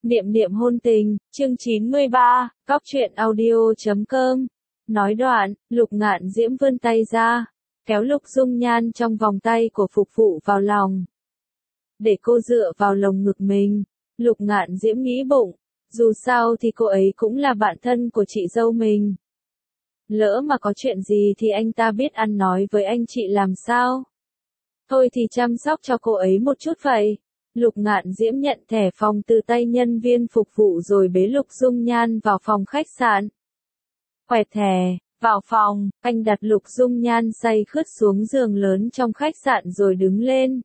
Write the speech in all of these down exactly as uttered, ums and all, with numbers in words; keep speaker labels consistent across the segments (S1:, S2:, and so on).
S1: Niệm niệm hôn tình, chương chín mươi ba, cóc truyện audio chấm com. Nói đoạn, Lục Ngạn Diễm vươn tay ra, kéo Lục Dung Nhan trong vòng tay của phục vụ vào lòng. Để cô dựa vào lồng ngực mình, Lục Ngạn Diễm nghĩ bụng, dù sao thì cô ấy cũng là bạn thân của chị dâu mình. Lỡ mà có chuyện gì thì anh ta biết ăn nói với anh chị làm sao? Thôi thì chăm sóc cho cô ấy một chút vậy. Lục Ngạn Diễm nhận thẻ phòng từ tay nhân viên phục vụ rồi bế Lục Dung Nhan vào phòng khách sạn. Quẹt thẻ, vào phòng, anh đặt Lục Dung Nhan say khướt xuống giường lớn trong khách sạn rồi đứng lên.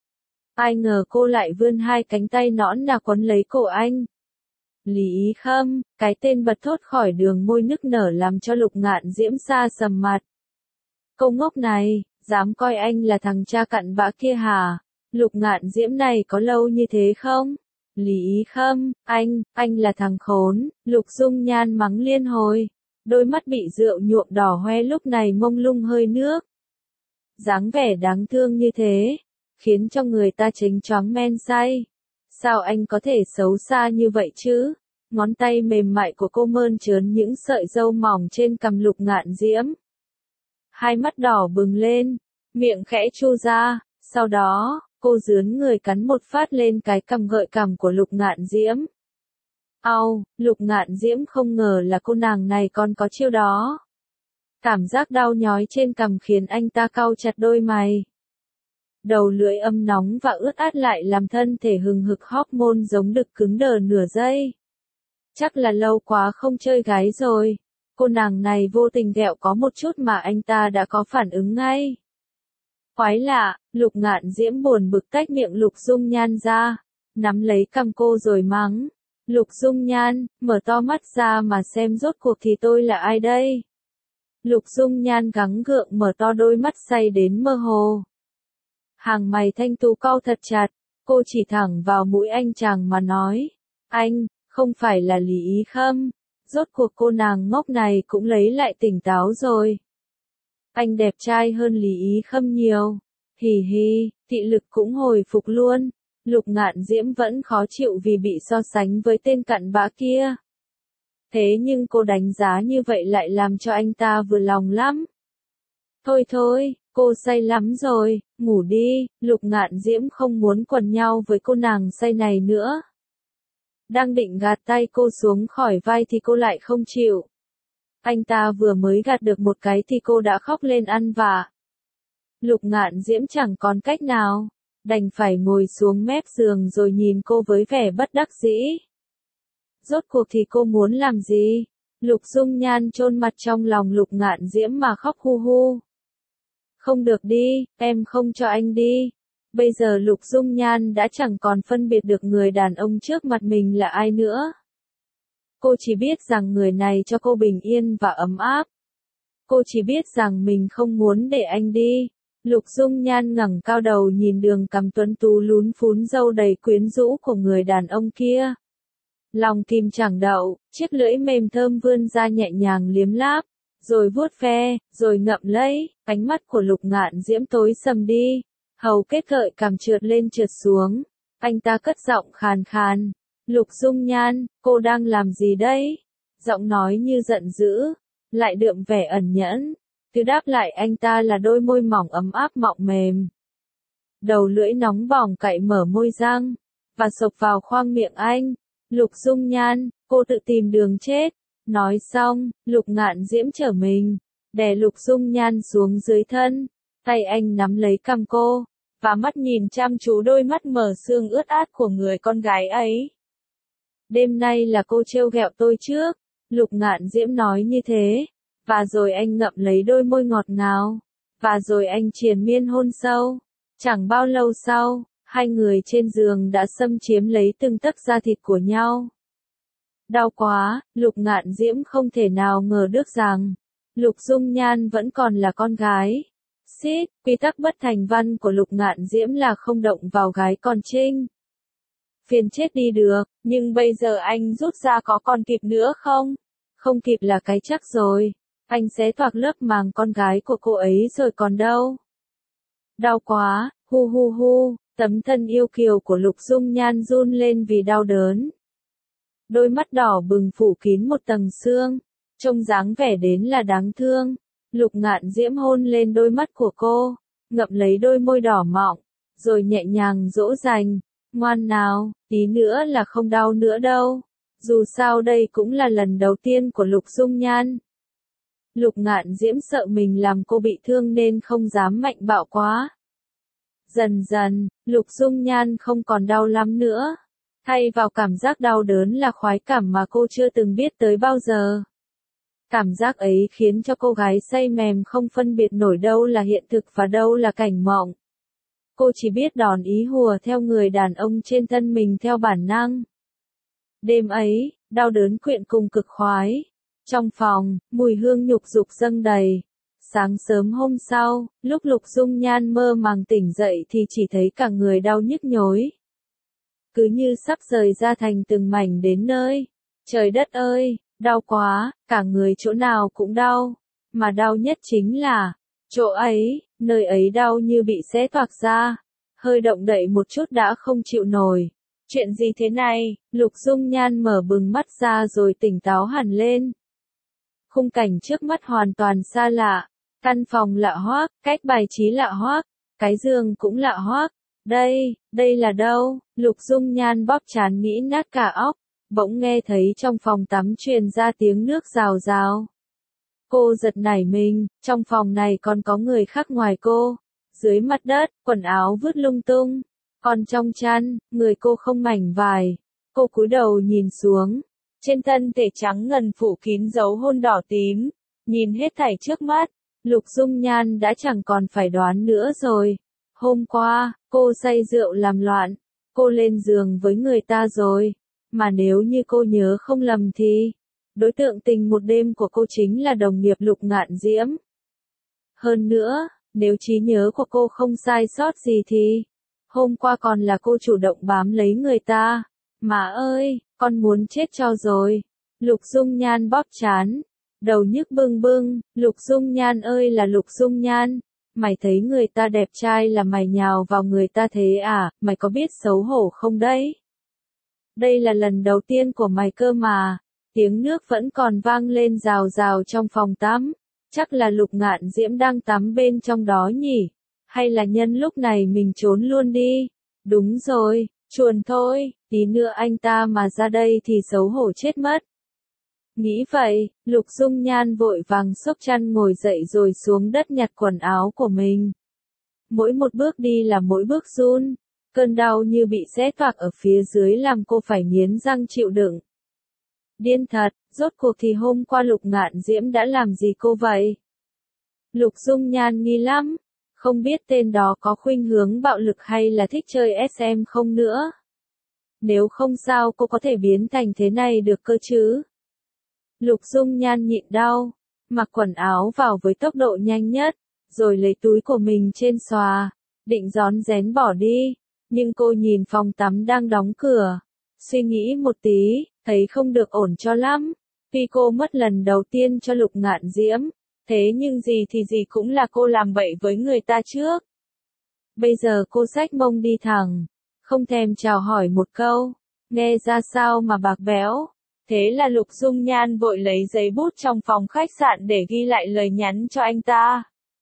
S1: Ai ngờ cô lại vươn hai cánh tay nõn nà quấn lấy cổ anh. Lý Ý Khâm, cái tên bật thốt khỏi đường môi nức nở làm cho Lục Ngạn Diễm sa sầm mặt. Câu ngốc này, dám coi anh là thằng cha cặn bã kia hả? Lục Ngạn Diễm này có lâu như thế không? Lý Ý Khâm, anh, anh là thằng khốn, Lục Dung Nhan mắng liên hồi. Đôi mắt bị rượu nhuộm đỏ hoe lúc này mông lung hơi nước. Dáng vẻ đáng thương như thế, khiến cho người ta chênh choáng men say. Sao anh có thể xấu xa như vậy chứ? Ngón tay mềm mại của cô mơn trớn những sợi râu mỏng trên cằm Lục Ngạn Diễm. Hai mắt đỏ bừng lên, miệng khẽ chu ra, sau đó, cô dướn người cắn một phát lên cái cằm gợi cảm của Lục Ngạn Diễm. Au, Lục Ngạn Diễm không ngờ là cô nàng này còn có chiêu đó. Cảm giác đau nhói trên cằm khiến anh ta cau chặt đôi mày. Đầu lưỡi âm nóng và ướt át lại làm thân thể hừng hực hormone giống đực cứng đờ nửa giây. Chắc là lâu quá không chơi gái rồi. Cô nàng này vô tình ghẹo có một chút mà anh ta đã có phản ứng ngay. Quái lạ, Lục Ngạn Diễm buồn bực tách miệng Lục Dung Nhan ra, nắm lấy cằm cô rồi mắng. Lục Dung Nhan, mở to mắt ra mà xem rốt cuộc thì tôi là ai đây? Lục Dung Nhan gắng gượng mở to đôi mắt say đến mơ hồ. Hàng mày thanh tú cau thật chặt, cô chỉ thẳng vào mũi anh chàng mà nói. Anh, không phải là Lý Ý Khâm. Rốt cuộc cô nàng ngốc này cũng lấy lại tỉnh táo rồi. Anh đẹp trai hơn Lý Ý Khâm nhiều. Hì hì, thị lực cũng hồi phục luôn. Lục Ngạn Diễm vẫn khó chịu vì bị so sánh với tên cặn bã kia. Thế nhưng cô đánh giá như vậy lại làm cho anh ta vừa lòng lắm. Thôi thôi, cô say lắm rồi, ngủ đi. Lục Ngạn Diễm không muốn quần nhau với cô nàng say này nữa. Đang định gạt tay cô xuống khỏi vai thì cô lại không chịu. Anh ta vừa mới gạt được một cái thì cô đã khóc lên ăn vạ. Lục Ngạn Diễm chẳng còn cách nào, đành phải ngồi xuống mép giường rồi nhìn cô với vẻ bất đắc dĩ. Rốt cuộc thì cô muốn làm gì? Lục Dung Nhan chôn mặt trong lòng Lục Ngạn Diễm mà khóc hu hu. Không được đi, em không cho anh đi. Bây giờ Lục Dung Nhan đã chẳng còn phân biệt được người đàn ông trước mặt mình là ai nữa. Cô chỉ biết rằng người này cho cô bình yên và ấm áp. Cô chỉ biết rằng mình không muốn để anh đi. Lục Dung Nhan ngẩng cao đầu nhìn đường cằm tuấn tú lún phún râu đầy quyến rũ của người đàn ông kia. Lòng kim chẳng đậu, chiếc lưỡi mềm thơm vươn ra nhẹ nhàng liếm láp, rồi vuốt ve, rồi ngậm lấy. Ánh mắt của Lục Ngạn Diễm tối sầm đi, hầu kết gợi cằm trượt lên trượt xuống. Anh ta cất giọng khàn khàn. Lục Dung Nhan, cô đang làm gì đây? Giọng nói như giận dữ, lại đượm vẻ ẩn nhẫn. Thứ đáp lại anh ta là đôi môi mỏng ấm áp mọng mềm. Đầu lưỡi nóng bỏng cạy mở môi răng, và xộc vào khoang miệng anh. Lục Dung Nhan, cô tự tìm đường chết. Nói xong, Lục Ngạn Diễm trở mình, đè Lục Dung Nhan xuống dưới thân. Tay anh nắm lấy cằm cô, và mắt nhìn chăm chú đôi mắt mở sương ướt át của người con gái ấy. Đêm nay là cô trêu ghẹo tôi trước. Lục Ngạn Diễm nói như thế. Và rồi anh ngậm lấy đôi môi ngọt ngào. Và rồi anh triền miên hôn sâu. Chẳng bao lâu sau, hai người trên giường đã xâm chiếm lấy từng tấc da thịt của nhau. Đau quá, Lục Ngạn Diễm không thể nào ngờ được rằng, Lục Dung Nhan vẫn còn là con gái. Xít, quy tắc bất thành văn của Lục Ngạn Diễm là không động vào gái con trinh. Phiền chết đi được, nhưng bây giờ anh rút ra có còn kịp nữa không? Không kịp là cái chắc rồi. Anh sẽ toạc lớp màng con gái của cô ấy rồi còn đâu. Đau quá, hu hu hu, tấm thân yêu kiều của Lục Dung Nhan run lên vì đau đớn. đôi mắt đỏ bừng phủ kín một tầng sương, trông dáng vẻ đến là đáng thương. Lục Ngạn Diễm hôn lên đôi mắt của cô, ngậm lấy đôi môi đỏ mọng, rồi nhẹ nhàng dỗ dành, ngoan nào, tí nữa là không đau nữa đâu. Dù sao đây cũng là lần đầu tiên của Lục Dung Nhan. Lục Ngạn Diễm sợ mình làm cô bị thương nên không dám mạnh bạo quá. Dần dần, Lục Dung Nhan không còn đau lắm nữa. Thay vào cảm giác đau đớn là khoái cảm mà cô chưa từng biết tới bao giờ. Cảm giác ấy khiến cho cô gái say mềm không phân biệt nổi đâu là hiện thực và đâu là cảnh mộng. Cô chỉ biết đòn ý hùa theo người đàn ông trên thân mình theo bản năng. Đêm ấy, đau đớn quyện cùng cực khoái. Trong phòng, mùi hương nhục dục dâng đầy. Sáng sớm hôm sau, lúc Lục Dung Nhan mơ màng tỉnh dậy thì chỉ thấy cả người đau nhức nhối. Cứ như sắp rời ra thành từng mảnh đến nơi. Trời đất ơi, đau quá, cả người chỗ nào cũng đau. Mà đau nhất chính là, chỗ ấy, nơi ấy đau như bị xé toạc ra. Hơi động đậy một chút đã không chịu nổi. Chuyện gì thế này? Lục Dung Nhan mở bừng mắt ra rồi tỉnh táo hẳn lên. Khung cảnh trước mắt hoàn toàn xa lạ. Căn phòng lạ hoắc, cách bài trí lạ hoắc, cái giường cũng lạ hoắc. Đây, đây là đâu? Lục Dung Nhan bóp trán nghĩ nát cả óc. Bỗng nghe thấy trong phòng tắm truyền ra tiếng nước rào rào. Cô giật nảy mình, trong phòng này còn có người khác ngoài cô. Dưới mặt đất, quần áo vứt lung tung. Còn trong chăn, người cô không mảnh vải. Cô cúi đầu nhìn xuống. Trên thân thể trắng ngần phủ kín dấu hôn đỏ tím. Nhìn hết thảy trước mắt, Lục Dung Nhan đã chẳng còn phải đoán nữa rồi. Hôm qua, cô say rượu làm loạn. Cô lên giường với người ta rồi. Mà nếu như cô nhớ không lầm thì, đối tượng tình một đêm của cô chính là đồng nghiệp Lục Ngạn Diễm. Hơn nữa, nếu trí nhớ của cô không sai sót gì thì, hôm qua còn là cô chủ động bám lấy người ta. Mà ơi, con muốn chết cho rồi. Lục Dung Nhan bóp trán, đầu nhức bưng bưng. Lục Dung Nhan ơi là Lục Dung Nhan, mày thấy người ta đẹp trai là mày nhào vào người ta thế à, mày có biết xấu hổ không đấy? Đây là lần đầu tiên của mày cơ mà. Tiếng nước vẫn còn vang lên rào rào trong phòng tắm. Chắc là Lục Ngạn Diễm đang tắm bên trong đó nhỉ? Hay là nhân lúc này mình trốn luôn đi? Đúng rồi, chuồn thôi, tí nữa anh ta mà ra đây thì xấu hổ chết mất. Nghĩ vậy, Lục Dung Nhan vội vàng xốc chăn ngồi dậy rồi xuống đất nhặt quần áo của mình. Mỗi một bước đi là mỗi bước run. Cơn đau như bị xé toạc ở phía dưới làm cô phải nghiến răng chịu đựng. Điên thật, rốt cuộc thì hôm qua Lục Ngạn Diễm đã làm gì cô vậy? Lục Dung Nhan nghi lắm, không biết tên đó có khuynh hướng bạo lực hay là thích chơi ét em không nữa. Nếu không sao cô có thể biến thành thế này được cơ chứ? Lục Dung Nhan nhịn đau, mặc quần áo vào với tốc độ nhanh nhất, rồi lấy túi của mình trên xòa, định rón rén bỏ đi. Nhưng cô nhìn phòng tắm đang đóng cửa, suy nghĩ một tí, thấy không được ổn cho lắm. Tuy cô mất lần đầu tiên cho Lục Ngạn Diễm, thế nhưng gì thì gì cũng là cô làm bậy với người ta trước. Bây giờ cô xách mông đi thẳng, không thèm chào hỏi một câu, nghe ra sao mà bạc bẽo. Thế là Lục Dung Nhan vội lấy giấy bút trong phòng khách sạn để ghi lại lời nhắn cho anh ta.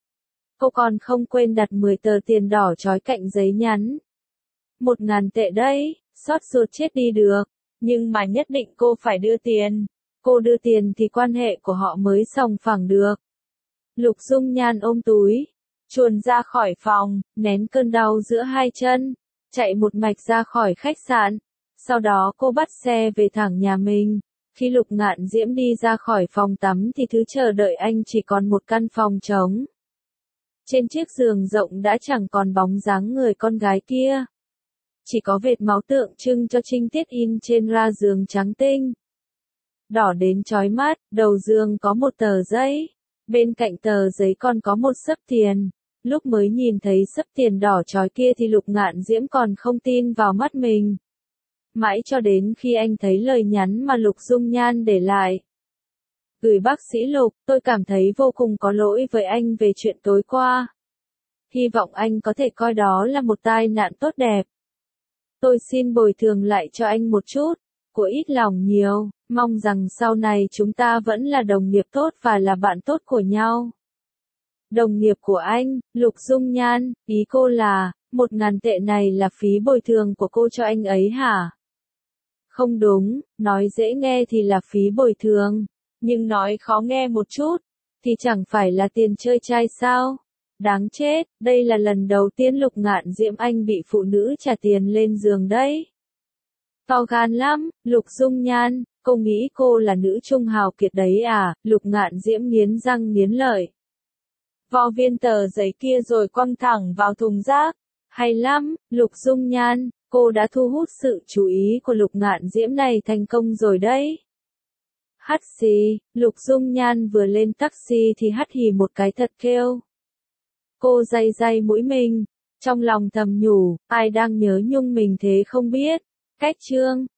S1: Cô còn không quên đặt mười tờ tiền đỏ trói cạnh giấy nhắn. Một ngàn tệ đấy, xót ruột chết đi được, nhưng mà nhất định cô phải đưa tiền. Cô đưa tiền thì quan hệ của họ mới sòng phẳng được. Lục Dung Nhan ôm túi, chuồn ra khỏi phòng, nén cơn đau giữa hai chân, chạy một mạch ra khỏi khách sạn. Sau đó cô bắt xe về thẳng nhà mình. Khi Lục Ngạn Diễm đi ra khỏi phòng tắm thì thứ chờ đợi anh chỉ còn một căn phòng trống. Trên chiếc giường rộng đã chẳng còn bóng dáng người con gái kia. Chỉ có vệt máu tượng trưng cho trinh tiết in trên ra giường trắng tinh. Đỏ đến chói mắt, đầu giường có một tờ giấy. Bên cạnh tờ giấy còn có một xấp tiền. Lúc mới nhìn thấy xấp tiền đỏ chói kia thì Lục Ngạn Diễm còn không tin vào mắt mình. Mãi cho đến khi anh thấy lời nhắn mà Lục Dung Nhan để lại. Gửi bác sĩ Lục, tôi cảm thấy vô cùng có lỗi với anh về chuyện tối qua. Hy vọng anh có thể coi đó là một tai nạn tốt đẹp. Tôi xin bồi thường lại cho anh một chút. của ít lòng nhiều, mong rằng sau này chúng ta vẫn là đồng nghiệp tốt và là bạn tốt của nhau. Đồng nghiệp của anh, Lục Dung Nhan, ý cô là, một ngàn tệ này là phí bồi thường của cô cho anh ấy hả? Không đúng, nói dễ nghe thì là phí bồi thường, nhưng nói khó nghe một chút, thì chẳng phải là tiền chơi trai sao? Đáng chết, đây là lần đầu tiên Lục Ngạn Diễm Anh bị phụ nữ trả tiền lên giường đấy. To gan lắm, Lục Dung Nhan, cô nghĩ cô là nữ trung hào kiệt đấy à? Lục Ngạn Diễm nghiến răng nghiến lợi. Vò viên tờ giấy kia rồi quăng thẳng vào thùng rác. Hay lắm, Lục Dung Nhan, cô đã thu hút sự chú ý của Lục Ngạn Diễm này thành công rồi đấy. Hắt xì, Lục Dung Nhan vừa lên taxi thì hắt hì một cái thật kêu. Cô day day mũi mình, trong lòng thầm nhủ, ai đang nhớ nhung mình thế không biết. Cách chương